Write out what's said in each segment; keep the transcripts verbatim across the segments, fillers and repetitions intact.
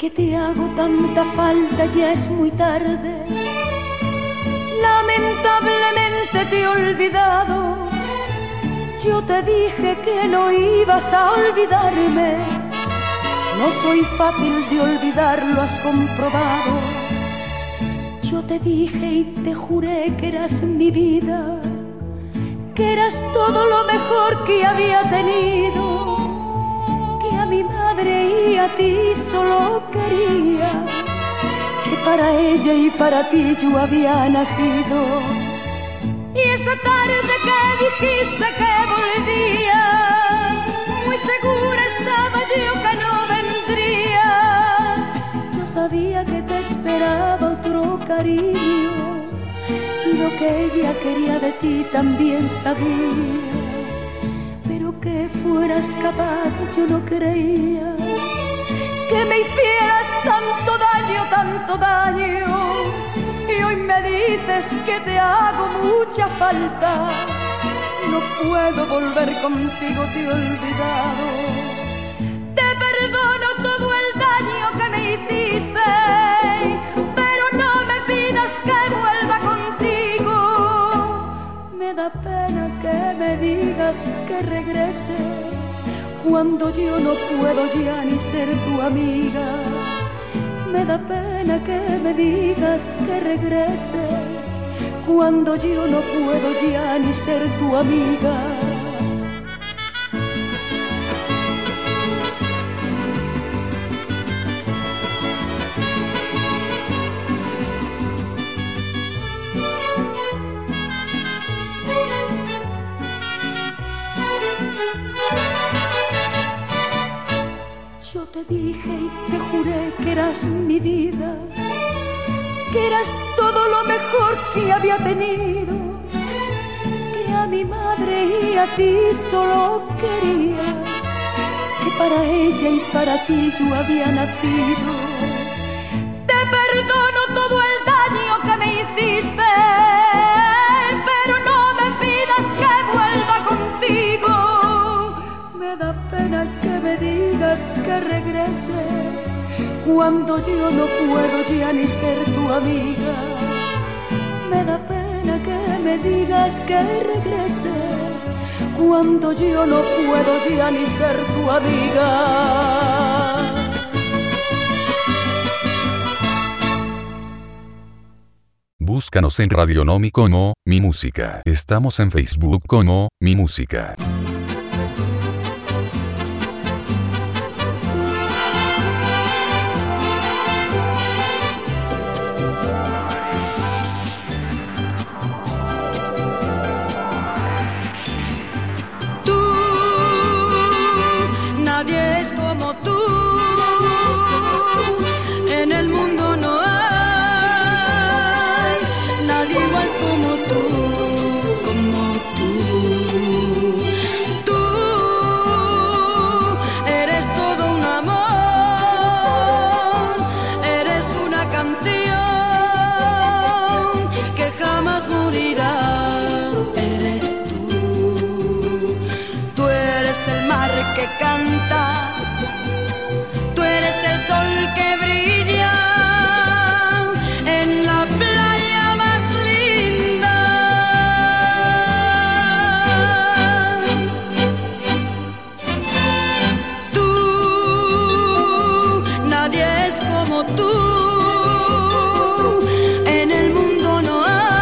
que te hago tanta falta, ya es muy tarde. Lamentablemente te he olvidado. Yo te dije que no ibas a olvidarme. No soy fácil de olvidar, lo has comprobado. Yo te dije y te juré que eras mi vida, que eras todo lo mejor que había tenido, que a mi madre y a ti solo quería, que para ella y para ti yo había nacido. Y esa tarde que dijiste que volvías, muy segura estaba yo que no vendrías. Yo sabía que te esperaba otro cariño, y lo que ella quería de ti también sabía, pero que fueras capaz yo no creía, que me hicieras tanto daño, tanto daño. Y hoy me dices que te hago mucha falta. No puedo volver contigo, te he olvidado. Te perdono todo el daño que me hiciste, pero no me pidas que vuelva contigo. Me da pena que me digas que regrese, cuando yo no puedo ya ni ser tu amiga. Me da pena que me digas que regrese, cuando yo no puedo ya ni ser tu amiga. Yo te dije y te juré que eras mi vida, que eras todo lo mejor que había tenido, que a mi madre y a ti solo quería, que para ella y para ti yo había nacido. Te perdono todo el daño que me hiciste, pero no me pidas que vuelva contigo. Me da pena que me digas que regrese, cuando yo no puedo ya ni ser tu amiga. Me da pena que me digas que regrese, cuando yo no puedo ya ni ser tu amiga. Búscanos en Radionomi como Mi Música. Estamos en Facebook como Mi Música. Nadie es como tú, en el mundo no hay nadie igual como tú, como tú. Tú eres todo un amor, eres una canción que jamás morirá. Eres tú, tú eres el mar que canta, tú eres el sol que brilla en la playa más linda. Tú, nadie es como tú, en el mundo no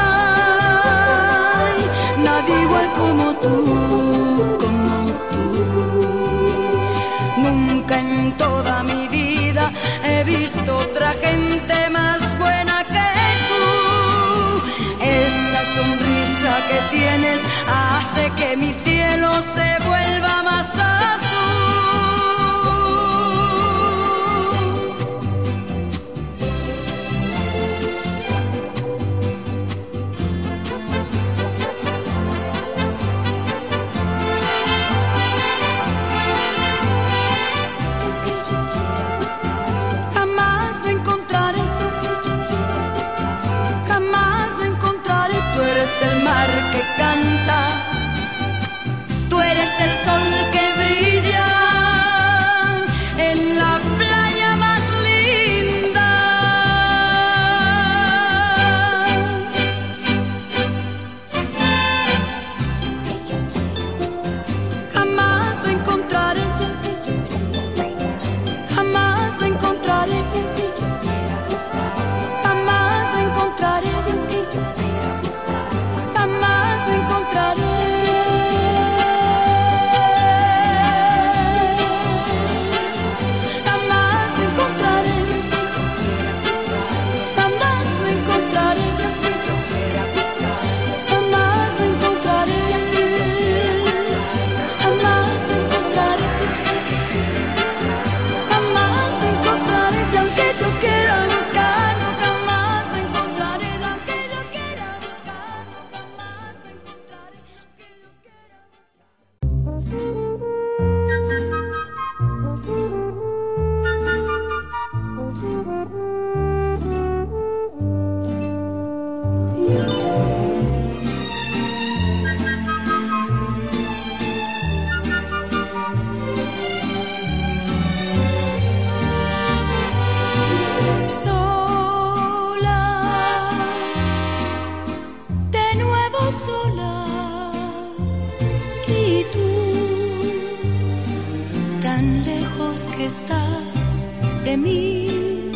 hay nadie igual como tú. Nunca en toda mi vida he visto otra gente más buena que tú. Esa sonrisa que tienes hace que mi cielo se vuelva más azul. El mar que canta, tú eres tan lejos que estás de mí.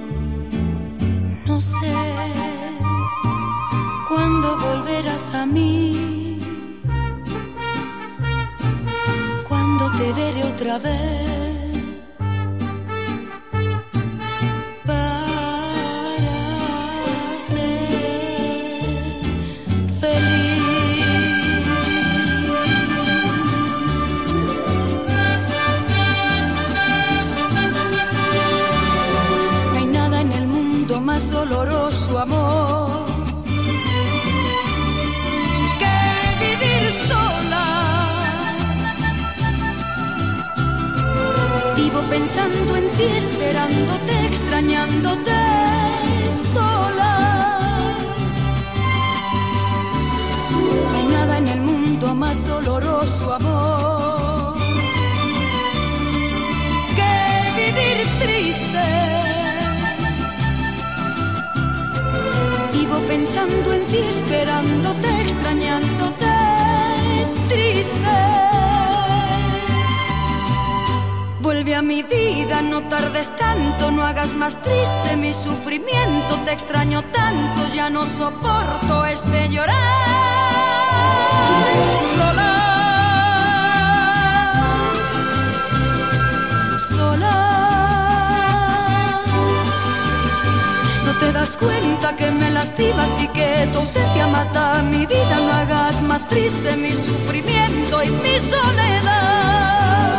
No sé cuándo volverás a mí, cuándo te veré otra vez. Doloroso amor que vivir sola. Vivo pensando en ti, esperándote, extrañándote sola. No hay nada en el mundo más doloroso amor que vivir triste. Vivo pensando en ti, esperándote, extrañándote, triste. Vuelve a mi vida, no tardes tanto, no hagas más triste mi sufrimiento. Te extraño tanto, ya no soporto este llorar. Sola, sola. No te das cuenta que me lastimas y que tu ausencia mata mi vida. No hagas más triste mi sufrimiento y mi soledad.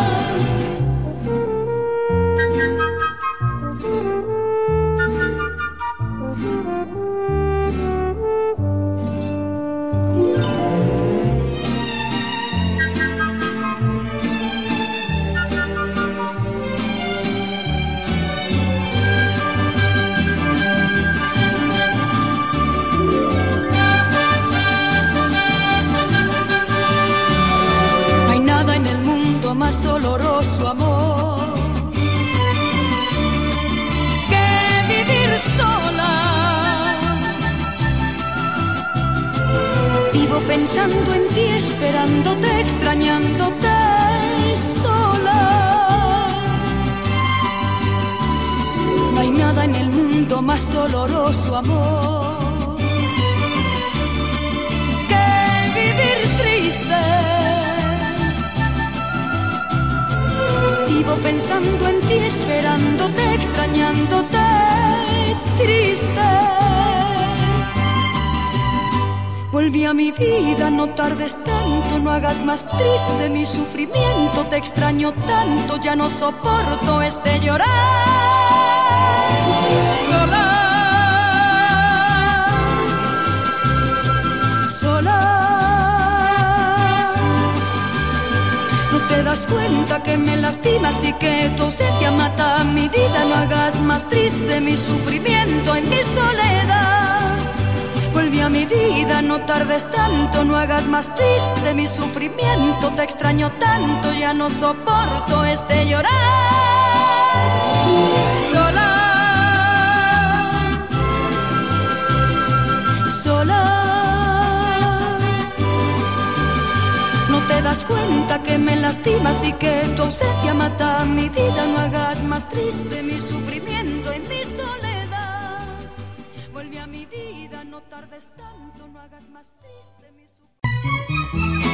Más doloroso amor que vivir sola. Vivo pensando en ti, esperándote, extrañándote sola. No hay nada en el mundo más doloroso amor que vivir triste. Vivo pensando en ti, esperándote, extrañándote, triste. Volví a mi vida, no tardes tanto, no hagas más triste mi sufrimiento. Te extraño tanto, ya no soporto este llorar. Sola, sola. ¿Te das cuenta que me lastimas y que tu ausencia mata mi vida? No hagas más triste mi sufrimiento y mi soledad. Vuelve a mi vida, no tardes tanto, no hagas más triste mi sufrimiento. Te extraño tanto, ya no soporto este llorar. Sola, sola. No te das cuenta que me lastimas y que tu ausencia mata mi vida. No hagas más triste mi sufrimiento y mi soledad. Vuelve a mi vida, no tardes tanto, no hagas más triste mi sufrimiento.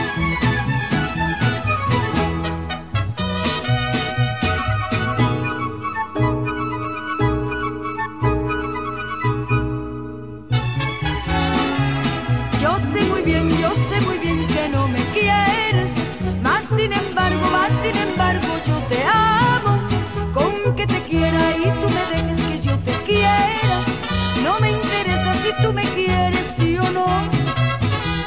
Yo sé muy bien, yo sé muy bien que no me quieres, mas sin embargo, mas sin embargo yo te amo. Con que te quiera y tú me dejes que yo te quiera, no me interesa si tú me quieres sí o no.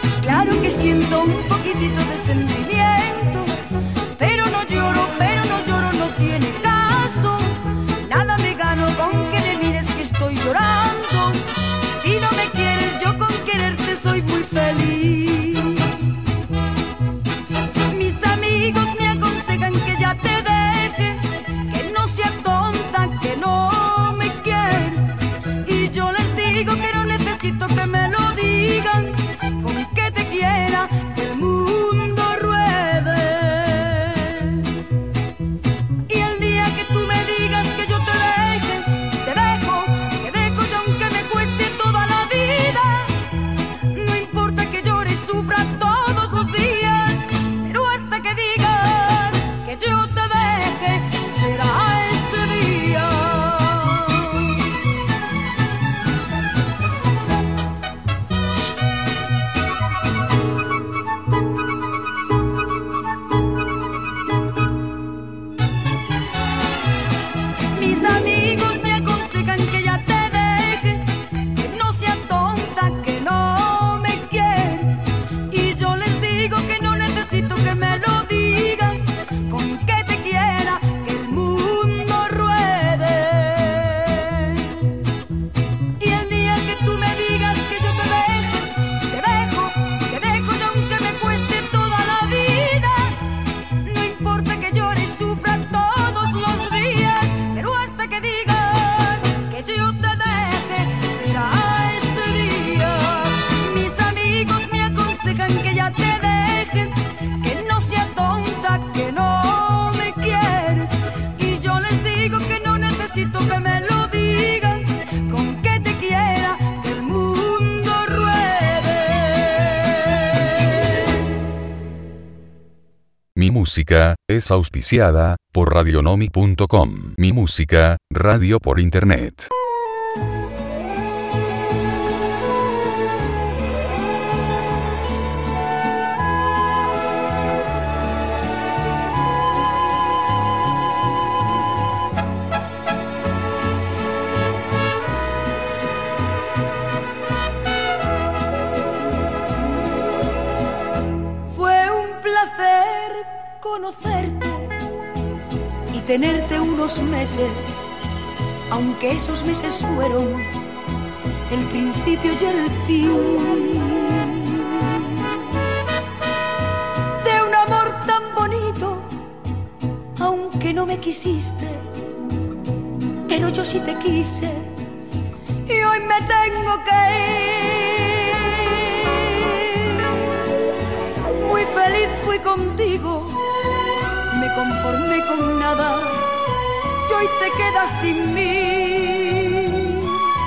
Música es auspiciada por radionomic punto com. Mi Música, radio por internet. Conocerte y tenerte unos meses, aunque esos meses fueron el principio y el fin de un amor tan bonito, aunque no me quisiste, pero yo sí te quise y hoy me tengo que ir. Muy feliz fui contigo, me conformé con nada y hoy te quedas sin mí.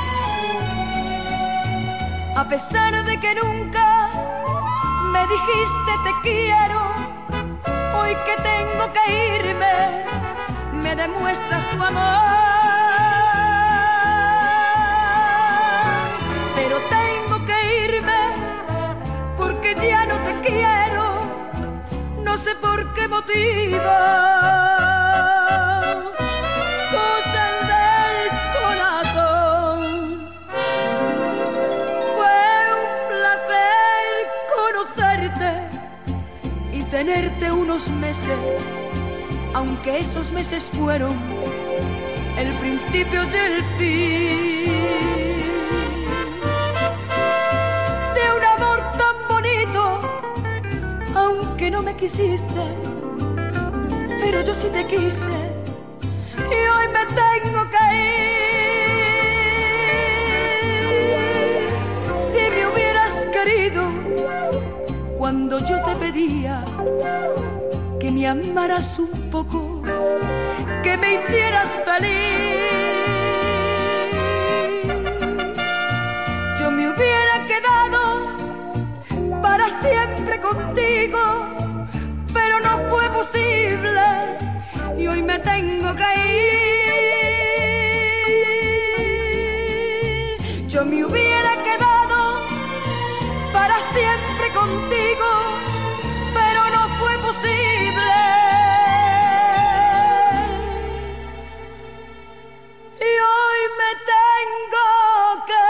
A pesar de que nunca me dijiste te quiero, hoy que tengo que irme, me demuestras tu amor. Pero tengo que irme porque ya no te quiero. No sé por qué motivo, cosas del corazón. Fue un placer conocerte y tenerte unos meses, aunque esos meses fueron el principio y el fin de un amor tan bonito, aunque no me quisiste, pero yo sí te quise y hoy me tengo que ir. Si me hubieras querido cuando yo te pedía que me amaras un poco, que me hicieras feliz, yo me hubiera quedado para siempre contigo, pero no fue posible y hoy me tengo que ir. Yo me hubiera quedado para siempre contigo, pero no fue posible y hoy me tengo que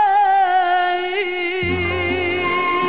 ir.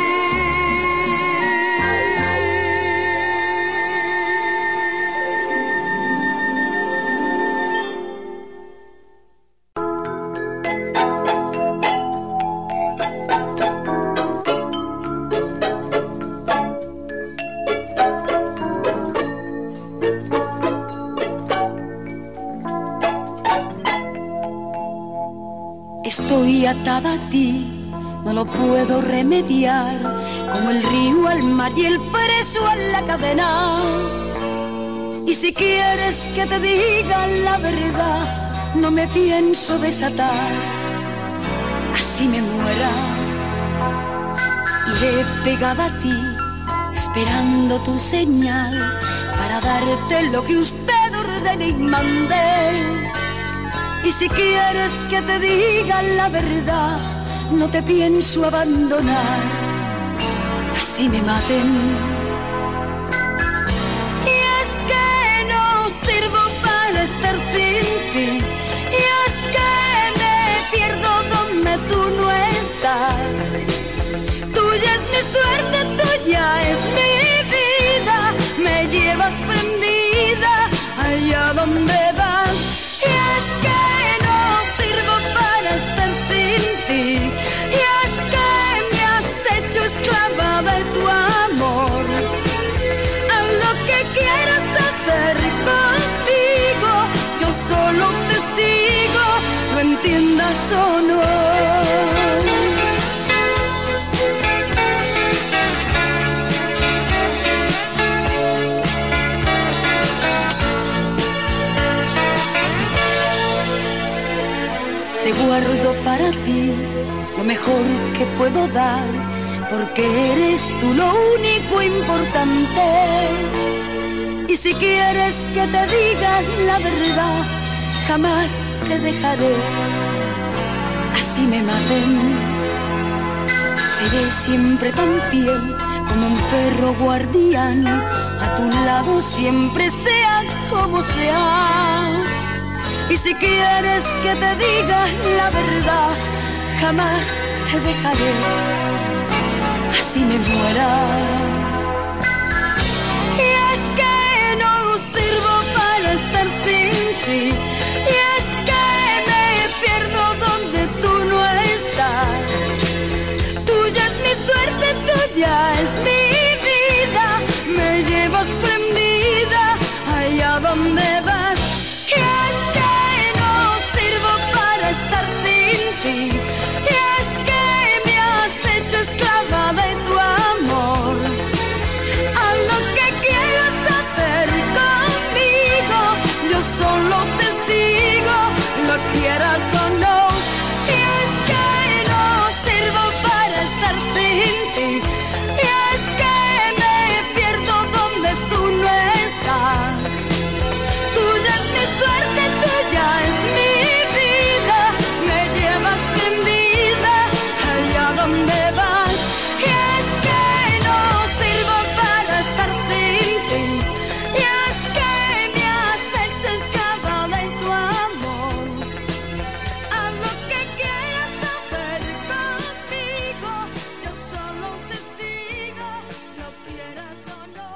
Estoy atada a ti, no lo puedo remediar, como el río al mar y el preso a la cadena. Y si quieres que te diga la verdad, no me pienso desatar, así me muera. Iré pegada a ti, esperando tu señal, para darte lo que usted ordene y mande. Y si quieres que te diga la verdad, no te pienso abandonar, así me maten. Y es que no sirvo para estar sin ti, y es que me pierdo donde tú no estás. Tuya es mi suerte, tuya es mi vida, me llevas prendida allá donde vas. Y es que estar sin ti, y es que me has hecho esclava de tu amor. Haz lo que quieras hacer contigo, yo solo te sigo, lo entiendas o no. Te guardo para ti lo mejor que puedo dar, porque eres tú lo único importante. Y Y si quieres que te diga la verdad, jamás te dejaré. Así me maten, seré siempre tan fiel como un perro guardián. A tu lado siempre sea como sea. Y si quieres que te diga la verdad, jamás te dejaré. Así me muera. Y es que no sirvo para estar sin ti. Y es que me pierdo donde tú no estás. Tuya es mi suerte, tuya es mi vida. Me llevas prendida allá donde vas. Y es que no sirvo para estar sin ti. Y es que me has hecho esclava de tu amor. Haz lo que quieras hacer conmigo, yo solo te sigo, lo quieras o no. Y es que no sirvo para estar sin ti. Y es que me pierdo donde tú no estás. Tuya es mi suerte, tuya es mi vida. Me llevas prendida allá donde vas. Y es que no sirvo para estar sin ti. Y es que me has hecho esclava de tu amor. Haz lo que quieras hacer conmigo, yo solo te sigo, lo quieras o no.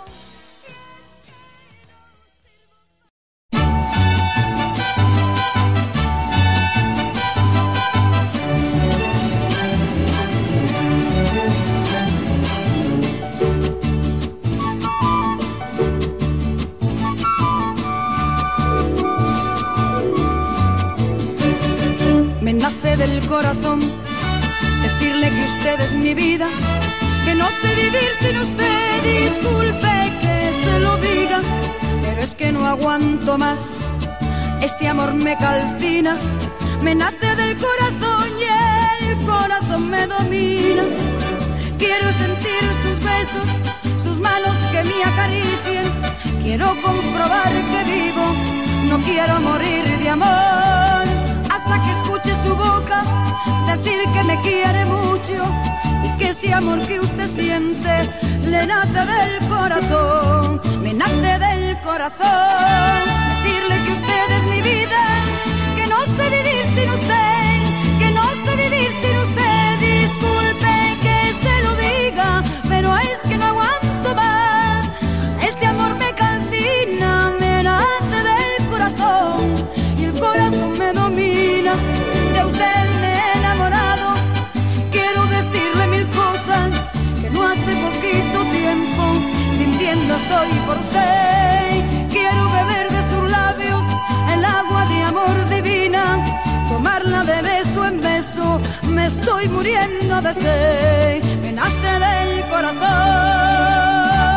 Me nace del corazón decirle que usted es mi vida, que no sé vivir sin usted. Disculpe que se lo diga, pero es que no aguanto más. Este amor me calcina, me nace del corazón y el corazón me domina. Quiero sentir sus besos, sus manos que me acaricien. Quiero comprobar que vivo, no quiero morir de amor. Hasta que escuche su boca decir que me quiere mucho y que ese amor que usted siente le nace del corazón, me nace del corazón. Decirle que usted es mi vida, que no sé vivir sin usted, que no sé vivir sin usted. Disculpe que se lo diga, pero es que no aguanto más. Este amor me calcina, me nace del corazón y el corazón me domina. De usted me he enamorado, quiero decirle mil cosas que no hace poquito tiempo sintiendo estoy por usted. Quiero beber de sus labios el agua de amor divina, tomarla de beso en beso, me estoy muriendo de sed, me nace del corazón.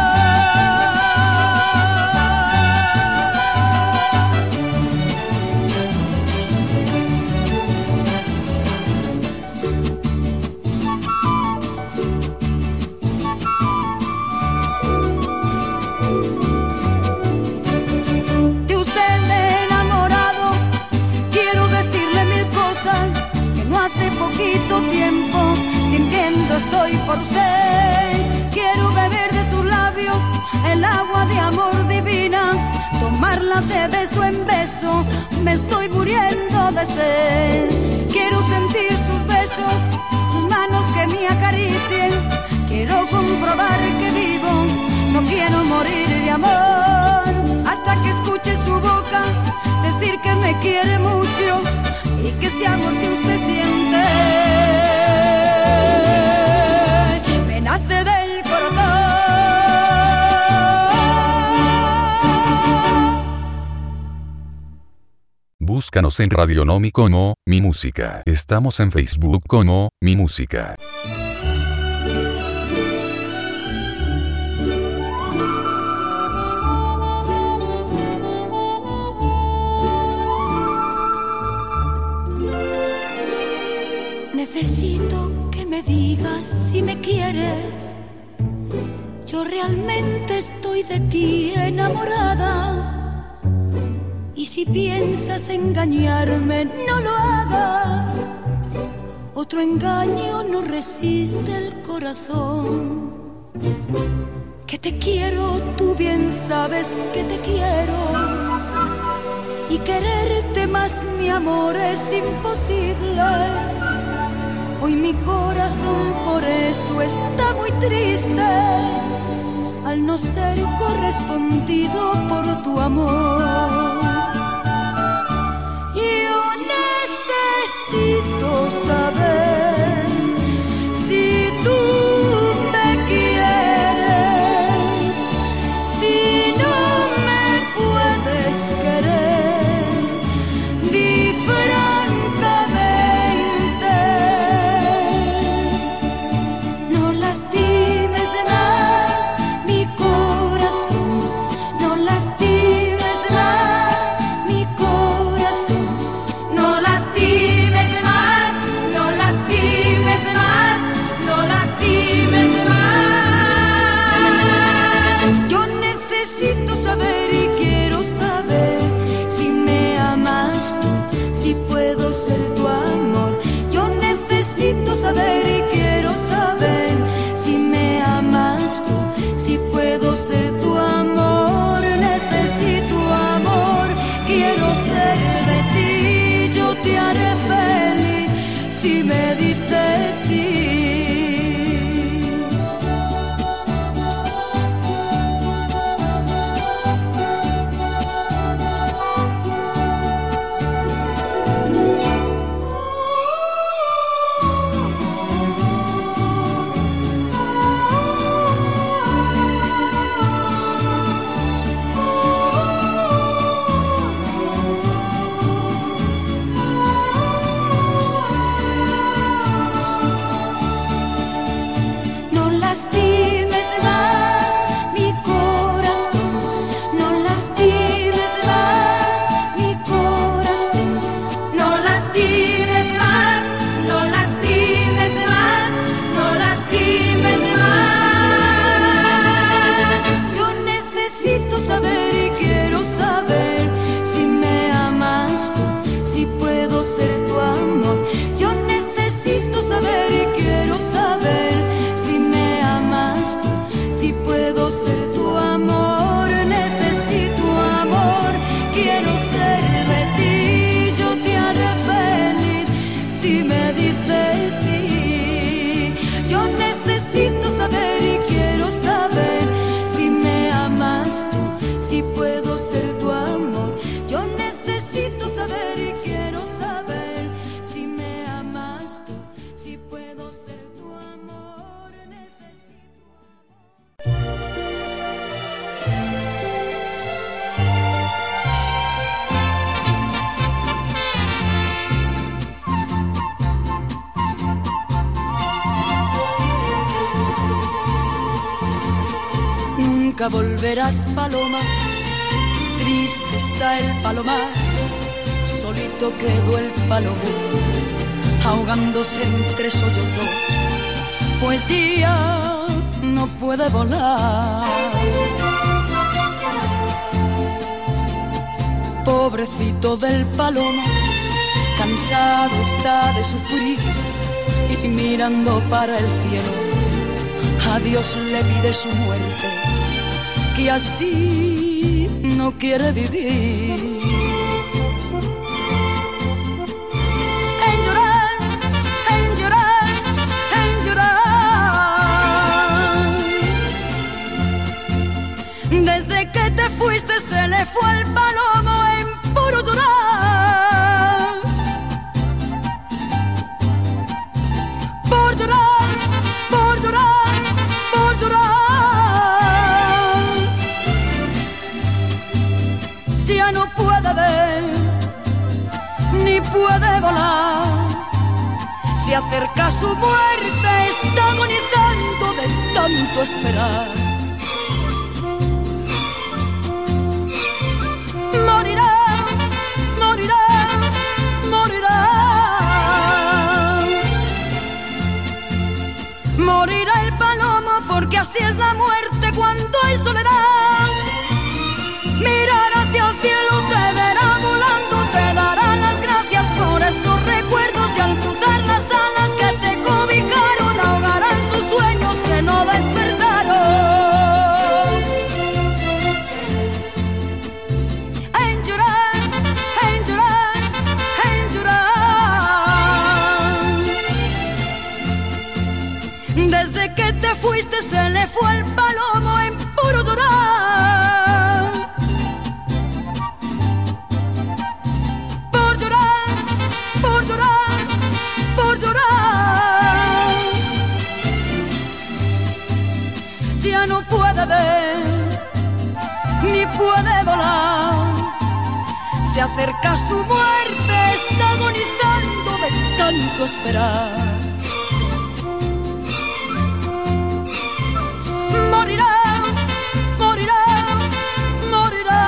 Tiempo sintiendo estoy por usted. Quiero beber de sus labios el agua de amor divina, tomarla de beso en beso, me estoy muriendo de sed. Quiero sentir sus besos, sus manos que me acaricien. Quiero comprobar que vivo, no quiero morir de amor. Hasta que escuche su boca decir que me quiere mucho y que ese amor que usted siente me nace del corazón. Búscanos en Radionómico como Mi Música. Estamos en Facebook como Mi Música. Necesito que me digas si me quieres. Yo realmente estoy de ti enamorada. Y si piensas engañarme, no lo hagas. Otro engaño no resiste el corazón. Que te quiero, tú bien sabes que te quiero. Y quererte más, mi amor, es imposible. Hoy mi corazón por eso está muy triste, al no ser correspondido por tu amor. Yo necesito saber si tú me quieres, si no me puedes querer, di francamente. No lastimes más mi corazón, no lastimes más mi corazón, no lastimes más, no lastimes más, no lastimes más. Yo necesito saber y quiero saber si me amas tú, si puedo ser tu amor. Yo necesito saber y quiero saber si me amas tú, si puedo ser tu amor. Necesito amor, quiero ser de ti, yo te haré feliz si me dices sí. No lastimes más mi corazón, no lastimes más mi corazón, no lastimes más, no lastimes más, no lastimes más. Yo necesito saber y quiero saber si me amas tú, si puedo ser tu amor. Yo necesito saber y quiero saber si me amas tú, si puedo ser tu amor. Necesito amor, quiero ser de ti, yo te haré feliz si me dices sí. Yo necesito saber y quiero saber si me amas tú, si puedo ser tu amor. Yo necesito saber y quiero saber si me amas tú, si puedo ser tu amor. Necesito Nunca volverás, paloma, triste está el palomar, solito quedó el palomo, ahogándose entre sollozos, pues ya no puede volar. Pobrecito del palomo, cansado está de sufrir y mirando para el cielo, a Dios le pide su muerte, que así no quiere vivir. En llorar, en llorar, en llorar. Desde que te fuiste se le fue el palomo en puro llorar. Por llorar, por llorar, por llorar. Ya no puede ver, ni puede volar. Se acerca su muerte, está agonizando de tanto esperar. Morirá, morirá, morirá. Morirá el palomo porque así es la muerte cuando cuando hay soledad. Mirar hacia el cielo te verá volando, te dará las gracias por esos recuerdos y al cruzar las alas que te cobijaron ahogarán sus sueños que no despertaron. En llorar, en llorar, en llorar. Desde que te fuiste se le fue el palomo en puro llorar. Por llorar, por llorar, por llorar. Ya no puede ver, ni puede volar. Se acerca su muerte, está agonizando de tanto esperar. Morirá, morirá, morirá.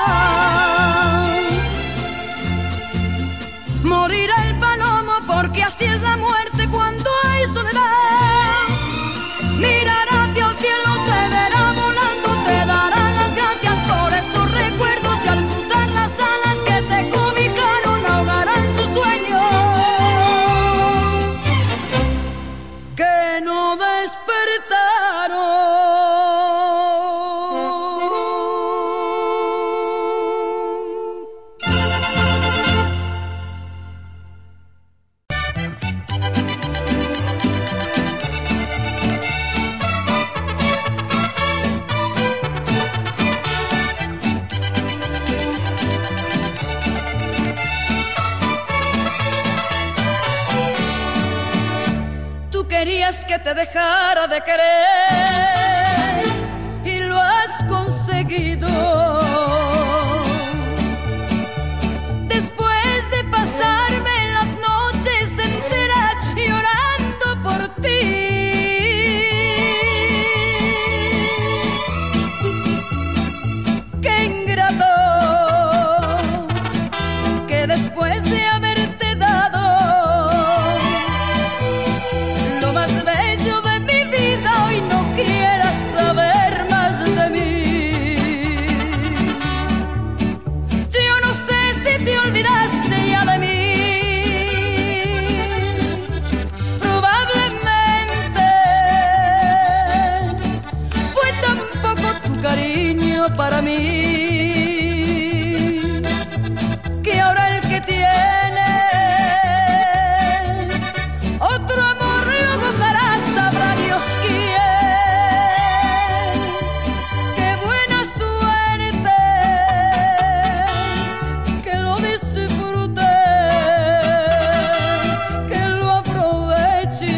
Morirá el palomo porque así es la muerte cuando hay soledad. Mirará hacia el cielo, te verá volando, te dará las gracias por esos recuerdos y al cruzar las alas que te cobijaron ahogarán sus sueños que no despertaron. Querías que te dejara de querer y lo has conseguido. Después de pasarme las noches enteras llorando por ti, qué ingrato que después de haberte dado lo más bello de mi vida hoy no quieras saber más de mí. Yo no sé si te olvidaste ya de mí. Probablemente fue tan poco tu cariño para mí que ahora el que tiene otro amor lo gozarás, sabrá Dios quién. Qué buena suerte que lo disfrute, que lo aproveche.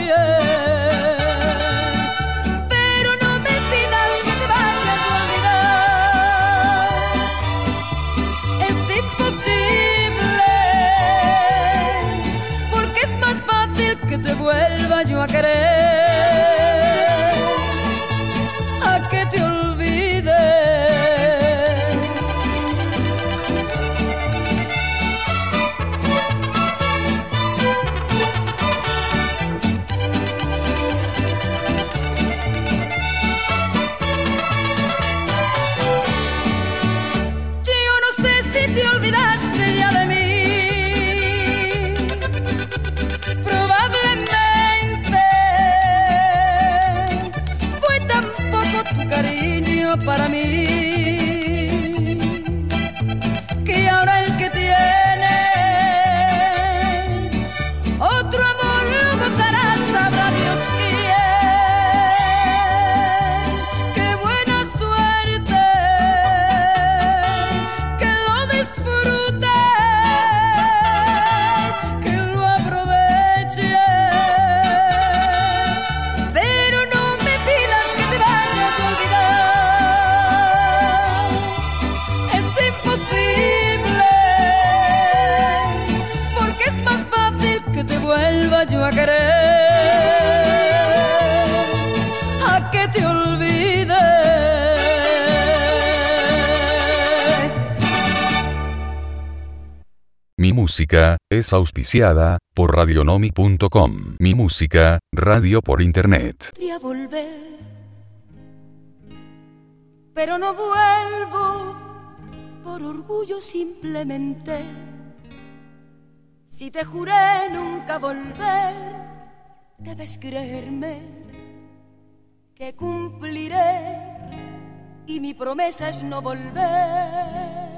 Pero no me pidas que te vayas a olvidar. Es imposible, porque es más fácil que te vuelva yo a querer, a que te olvide. Yo no sé si te olvidaste ya de mí. Probablemente fue tan poco tu cariño para mí que ahora el que tiene otro amor lo gozarás, sabrá Dios quién. Qué buena suerte que lo disfrutes, que lo aproveches. Pero no me pidas que te vayas a olvidar. Es imposible, porque es más fácil que te vuelva yo a querer, a que te olvide. Mi música es auspiciada por radionomic punto com. Mi música, radio por internet. Podría volver pero no vuelvo por orgullo simplemente. Si te juré nunca volver, debes creerme que cumpliré y mi promesa es no volver.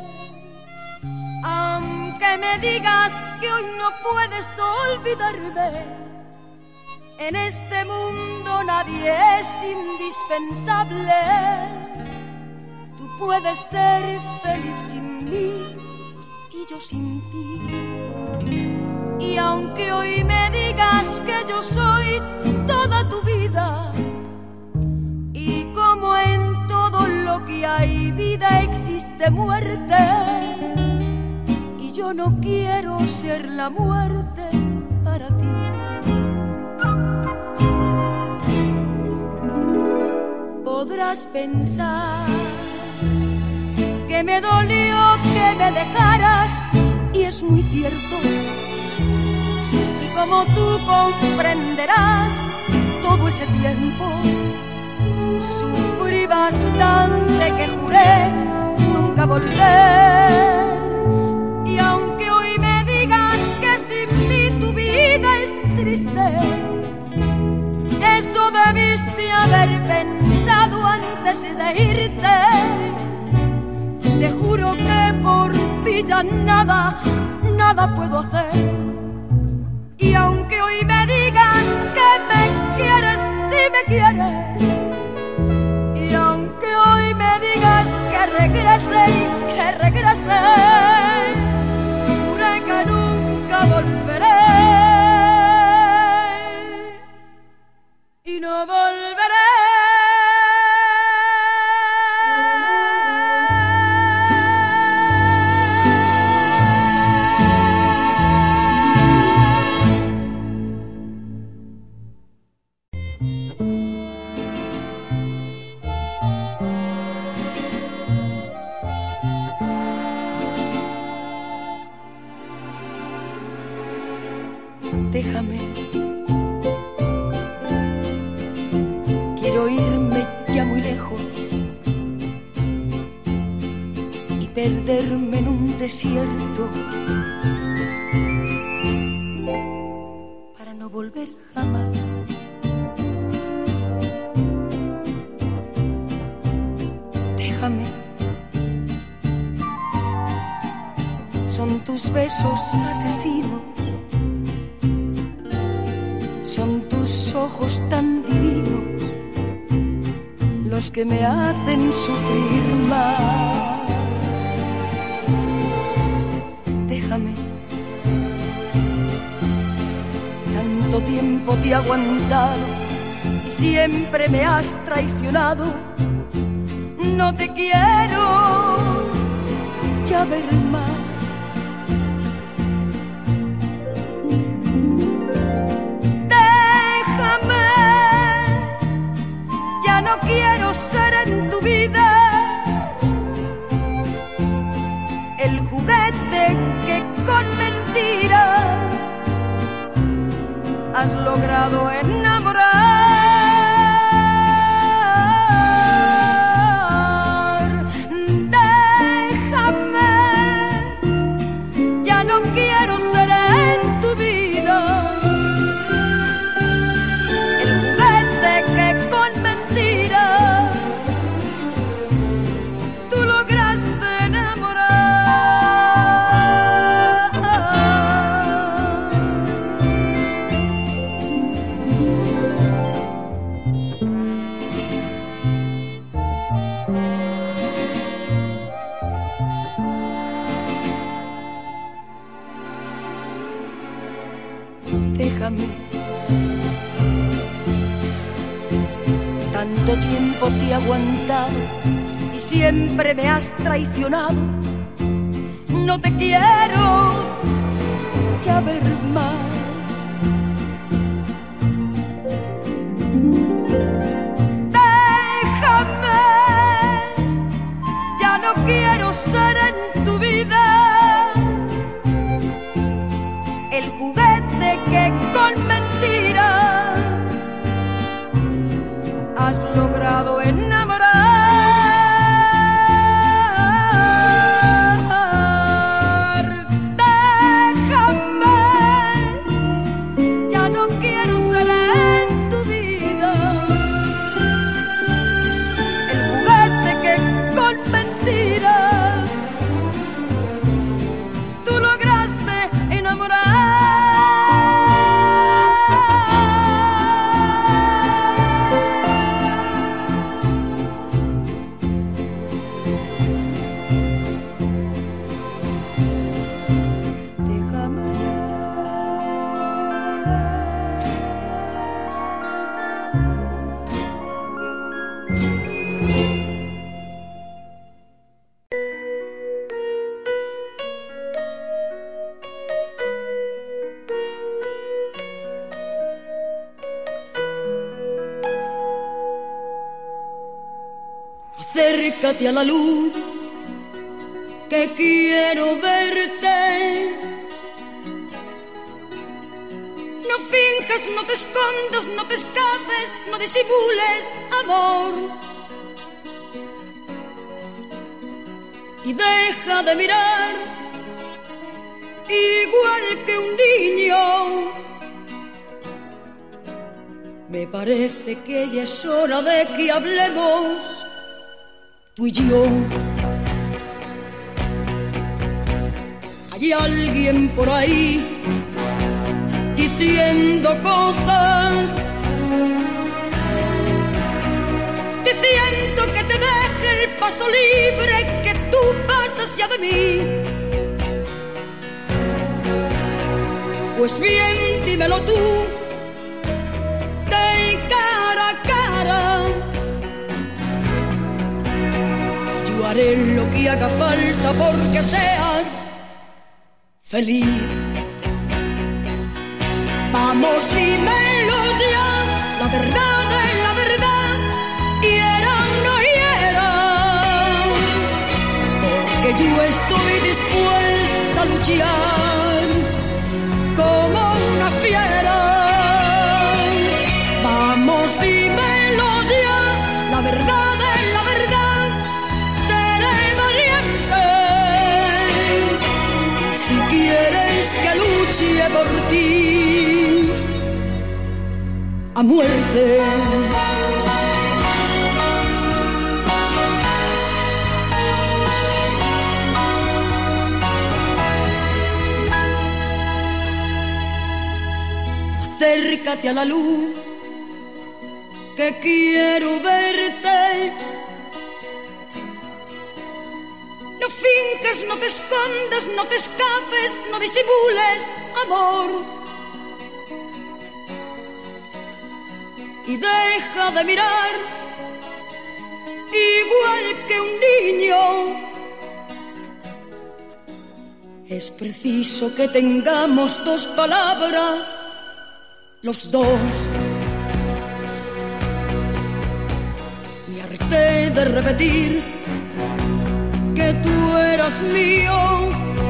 Aunque me digas que hoy no puedes olvidarme, en este mundo nadie es indispensable. Tú puedes ser feliz sin mí y yo sin ti. Y aunque hoy me digas que yo soy toda tu vida, y como en todo lo que hay vida existe muerte, y yo no quiero ser la muerte para ti. Podrás pensar que me dolió que me dejaras, y es muy cierto. Y como tú comprenderás, todo ese tiempo sufrí bastante que juré nunca volver. Y aunque hoy me digas que sin mí tu vida es triste, eso debiste haber pensado antes de irte. Te juro que por ti ya nada, nada puedo hacer. Y aunque hoy me digas que me quieres, si me quieres, y aunque hoy me digas que regrese y que regrese, juré que nunca volveré y no volveré. Déjame, quiero irme ya muy lejos y perderme en un desierto para no volver jamás. Déjame, son tus besos asesinos, son tus ojos tan divinos los que me hacen sufrir más. Déjame, tanto tiempo te he aguantado y siempre me has traicionado. No te quiero ya ver más. No quiero ser en tu vida el juguete que con mentiras has logrado enamorar. Déjame, ya no quiero ser en tu vida el juguete que con mentiras tú lograste enamorar. Déjame, tanto tiempo te he aguantado y siempre me has traicionado. No te quiero ya ver más. Déjame, ya no quiero ser en tu vida el juguete que con mentiras has logrado enamorar. Acércate a la luz, que quiero verte. No finjas, no te escondas, no te escapes, no disimules, amor. Y deja de mirar igual que un niño. Me parece que ya es hora de que hablemos tú y yo. Hay alguien por ahí diciendo cosas, diciendo que te deje el paso libre, que tú pasas ya de mí. Pues bien, dímelo tú, de cara a cara. Yo haré lo que haga falta porque seas feliz. Vamos, dímelo ya, la verdad es la verdad, hiera o no hiera, porque yo estoy dispuesta a luchar como una fiera. Vamos, dímelo ya, la verdad es la verdad, seré valiente. Si quieres que luche por ti a muerte. Acércate a la luz, que quiero verte. No finjas, no te escondas, no te escapes, no disimules, amor. Y deja de mirar igual que un niño. Es preciso que tengamos dos palabras, los dos. Me harté de repetir que tú eras mío,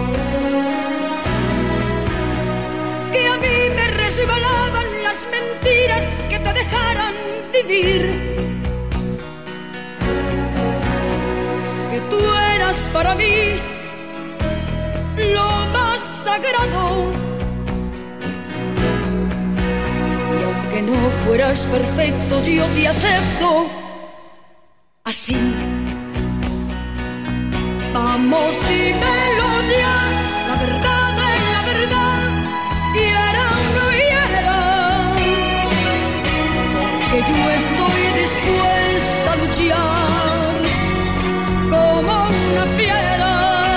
que a mí me resbalaban las mentiras que te dejaran vivir, que tú eras para mí lo más sagrado. Y aunque no fueras perfecto, yo te acepto así. Vamos, dímelo ya, la verdad es la verdad, hiera o no hiera, porque yo estoy dispuesta a luchar como una fiera.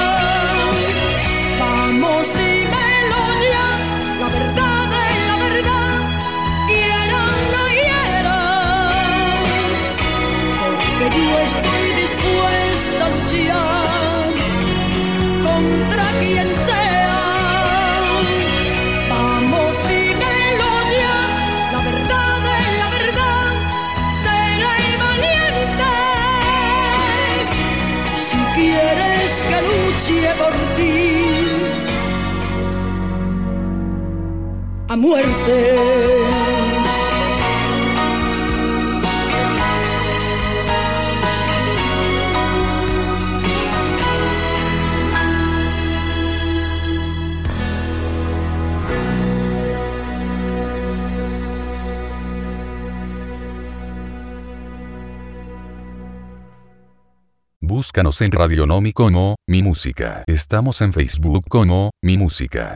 Vamos, dímelo ya, la verdad es la verdad, hiera o no hiera, porque yo estoy dispuesta a luchar contra quien sea. Vamos, dímelo ya, la verdad es la verdad, seré valiente. Si quieres que luche por ti a muerte. Búscanos en Radionómico como Mi Música. Estamos en Facebook como Mi Música.